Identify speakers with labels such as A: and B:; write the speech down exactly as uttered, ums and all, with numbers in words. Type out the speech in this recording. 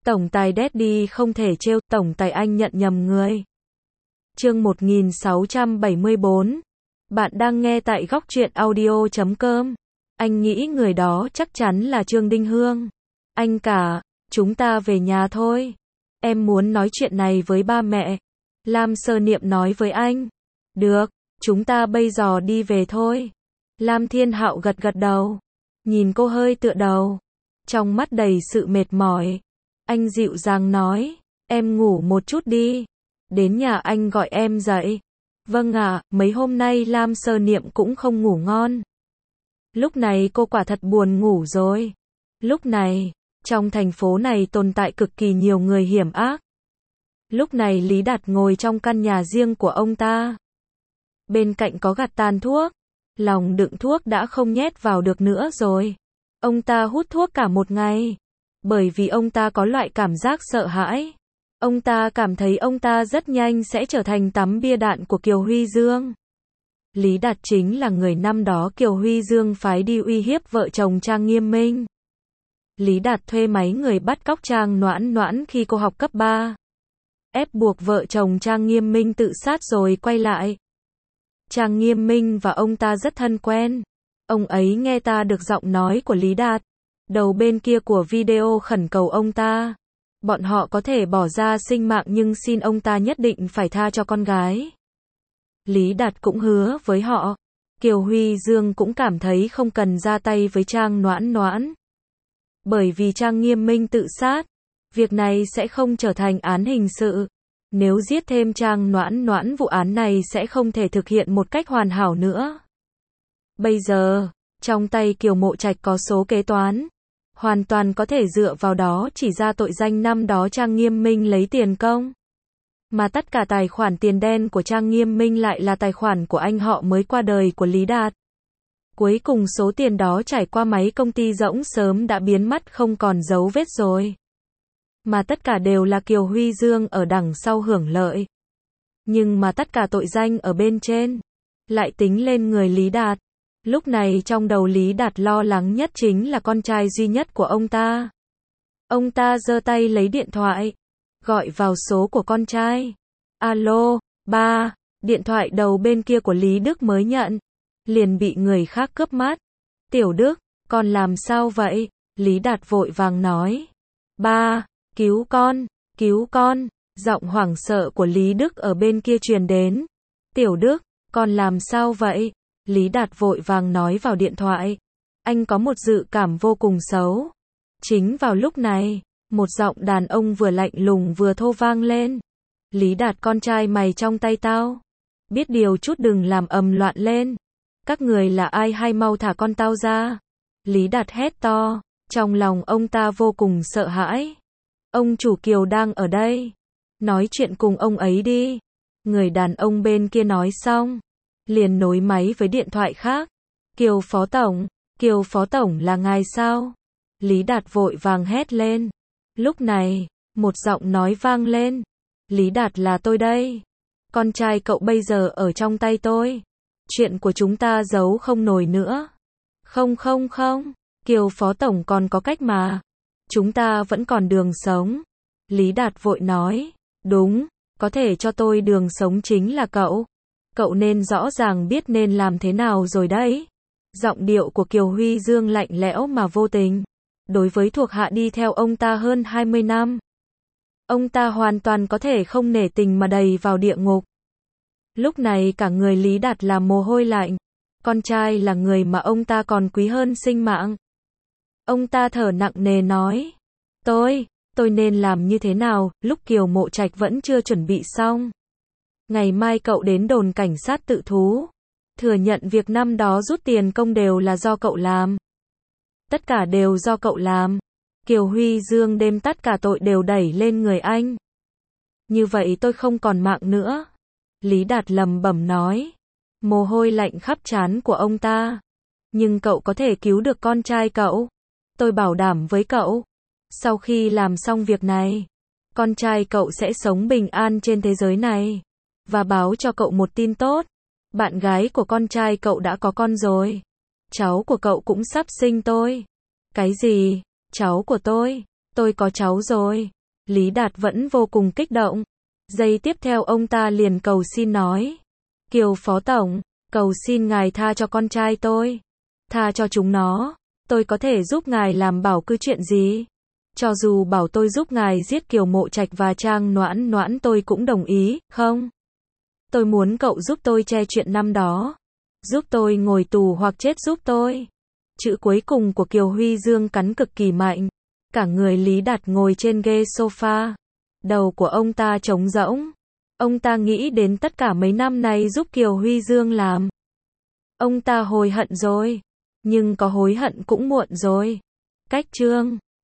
A: Tổng tài Daddy không thể trêu, tổng tài anh nhận nhầm người. Chương một nghìn sáu trăm bảy mươi bốn. Bạn đang nghe tại góc truyện audio chấm com. Anh nghĩ người đó chắc chắn là Trương Đinh Hương. Anh cả, chúng ta về nhà thôi. Em muốn nói chuyện này với ba mẹ. Lam Sơ Niệm nói với anh. Được, chúng ta bây giờ đi về thôi. Lam Thiên Hạo gật gật đầu. Nhìn cô hơi tựa đầu. Trong mắt đầy sự mệt mỏi. Anh dịu dàng nói. Em ngủ một chút đi. Đến nhà anh gọi em dậy. Vâng ạ, mấy hôm nay Lam Sơ Niệm cũng không ngủ ngon. Lúc này cô quả thật buồn ngủ rồi. Lúc này, trong thành phố này tồn tại cực kỳ nhiều người hiểm ác. Lúc này Lý Đạt ngồi trong căn nhà riêng của ông ta. Bên cạnh có gạt tàn thuốc. Lòng đựng thuốc đã không nhét vào được nữa rồi. Ông ta hút thuốc cả một ngày. Bởi vì ông ta có loại cảm giác sợ hãi. Ông ta cảm thấy ông ta rất nhanh sẽ trở thành tấm bia đạn của Kiều Huy Dương. Lý Đạt chính là người năm đó Kiều Huy Dương phái đi uy hiếp vợ chồng Trang Nghiêm Minh. Lý Đạt thuê mấy người bắt cóc Trang Noãn Noãn khi cô học cấp ba. Ép buộc vợ chồng Trang Nghiêm Minh tự sát rồi quay lại. Trang Nghiêm Minh và ông ta rất thân quen. Ông ấy nghe ta được giọng nói của Lý Đạt. Đầu bên kia của video khẩn cầu ông ta. Bọn họ có thể bỏ ra sinh mạng nhưng xin ông ta nhất định phải tha cho con gái. Lý Đạt cũng hứa với họ. Kiều Huy Dương cũng cảm thấy không cần ra tay với Trang Noãn Noãn. Bởi vì Trang Nghiêm Minh tự sát. Việc này sẽ không trở thành án hình sự. Nếu giết thêm Trang Noãn Noãn vụ án này sẽ không thể thực hiện một cách hoàn hảo nữa. Bây giờ, trong tay Kiều Mộ Trạch có số kế toán. Hoàn toàn có thể dựa vào đó chỉ ra tội danh năm đó Trang Nghiêm Minh lấy tiền công. Mà tất cả tài khoản tiền đen của Trang Nghiêm Minh lại là tài khoản của anh họ mới qua đời của Lý Đạt. Cuối cùng số tiền đó trải qua mấy công ty rỗng sớm đã biến mất không còn dấu vết rồi. Mà tất cả đều là Kiều Huy Dương ở đằng sau hưởng lợi. Nhưng mà tất cả tội danh ở bên trên lại tính lên người Lý Đạt. Lúc này trong đầu Lý Đạt lo lắng nhất chính là con trai duy nhất của ông ta. Ông ta giơ tay lấy điện thoại, gọi vào số của con trai. Alo, ba, điện thoại đầu bên kia của Lý Đức mới nhận. Liền bị người khác cướp mất. Tiểu Đức, con làm sao vậy? Lý Đạt vội vàng nói. Ba, cứu con, cứu con. Giọng hoảng sợ của Lý Đức ở bên kia truyền đến. Tiểu Đức, con làm sao vậy? Lý Đạt vội vàng nói vào điện thoại. Anh có một dự cảm vô cùng xấu. Chính vào lúc này, một giọng đàn ông vừa lạnh lùng vừa thô vang lên. Lý Đạt con trai mày trong tay tao. Biết điều chút đừng làm ầm loạn lên. Các người là ai hay mau thả con tao ra. Lý Đạt hét to. Trong lòng ông ta vô cùng sợ hãi. Ông chủ Kiều đang ở đây. Nói chuyện cùng ông ấy đi. Người đàn ông bên kia nói xong. Liền nối máy với điện thoại khác. Kiều Phó Tổng, Kiều Phó Tổng là ngài sao? Lý Đạt vội vàng hét lên. Lúc này, một giọng nói vang lên. Lý Đạt là tôi đây. Con trai cậu bây giờ ở trong tay tôi. Chuyện của chúng ta giấu không nổi nữa. Không không không, Kiều Phó Tổng còn có cách mà. Chúng ta vẫn còn đường sống. Lý Đạt vội nói. Đúng, có thể cho tôi đường sống chính là cậu. Cậu nên rõ ràng biết nên làm thế nào rồi đấy. Giọng điệu của Kiều Huy Dương lạnh lẽo mà vô tình. Đối với thuộc hạ đi theo ông ta hơn hai mươi năm. Ông ta hoàn toàn có thể không nể tình mà đầy vào địa ngục. Lúc này cả người Lý Đạt là mồ hôi lạnh. Con trai là người mà ông ta còn quý hơn sinh mạng. Ông ta thở nặng nề nói. Tôi, tôi nên làm như thế nào, lúc Kiều Mộ Trạch vẫn chưa chuẩn bị xong. Ngày mai cậu đến đồn cảnh sát tự thú. Thừa nhận việc năm đó rút tiền công đều là do cậu làm. Tất cả đều do cậu làm. Kiều Huy Dương đem tất cả tội đều đẩy lên người anh. Như vậy tôi không còn mạng nữa. Lý Đạt lẩm bẩm nói. Mồ hôi lạnh khắp trán của ông ta. Nhưng cậu có thể cứu được con trai cậu. Tôi bảo đảm với cậu. Sau khi làm xong việc này, con trai cậu sẽ sống bình an trên thế giới này. Và báo cho cậu một tin tốt. Bạn gái của con trai cậu đã có con rồi. Cháu của cậu cũng sắp sinh tôi. Cái gì? Cháu của tôi? Tôi có cháu rồi. Lý Đạt vẫn vô cùng kích động. Giây tiếp theo ông ta liền cầu xin nói. Kiều Phó Tổng, cầu xin ngài tha cho con trai tôi. Tha cho chúng nó. Tôi có thể giúp ngài làm bảo cứ chuyện gì. Cho dù bảo tôi giúp ngài giết Kiều Mộ Trạch và Trang Noãn Noãn tôi cũng đồng ý, không? Tôi muốn cậu giúp tôi che chuyện năm đó. Giúp tôi ngồi tù hoặc chết giúp tôi. Chữ cuối cùng của Kiều Huy Dương cắn cực kỳ mạnh. Cả người Lý Đạt ngồi trên ghế sofa. Đầu của ông ta trống rỗng. Ông ta nghĩ đến tất cả mấy năm nay giúp Kiều Huy Dương làm. Ông ta hối hận rồi. Nhưng có hối hận cũng muộn rồi. Cách chương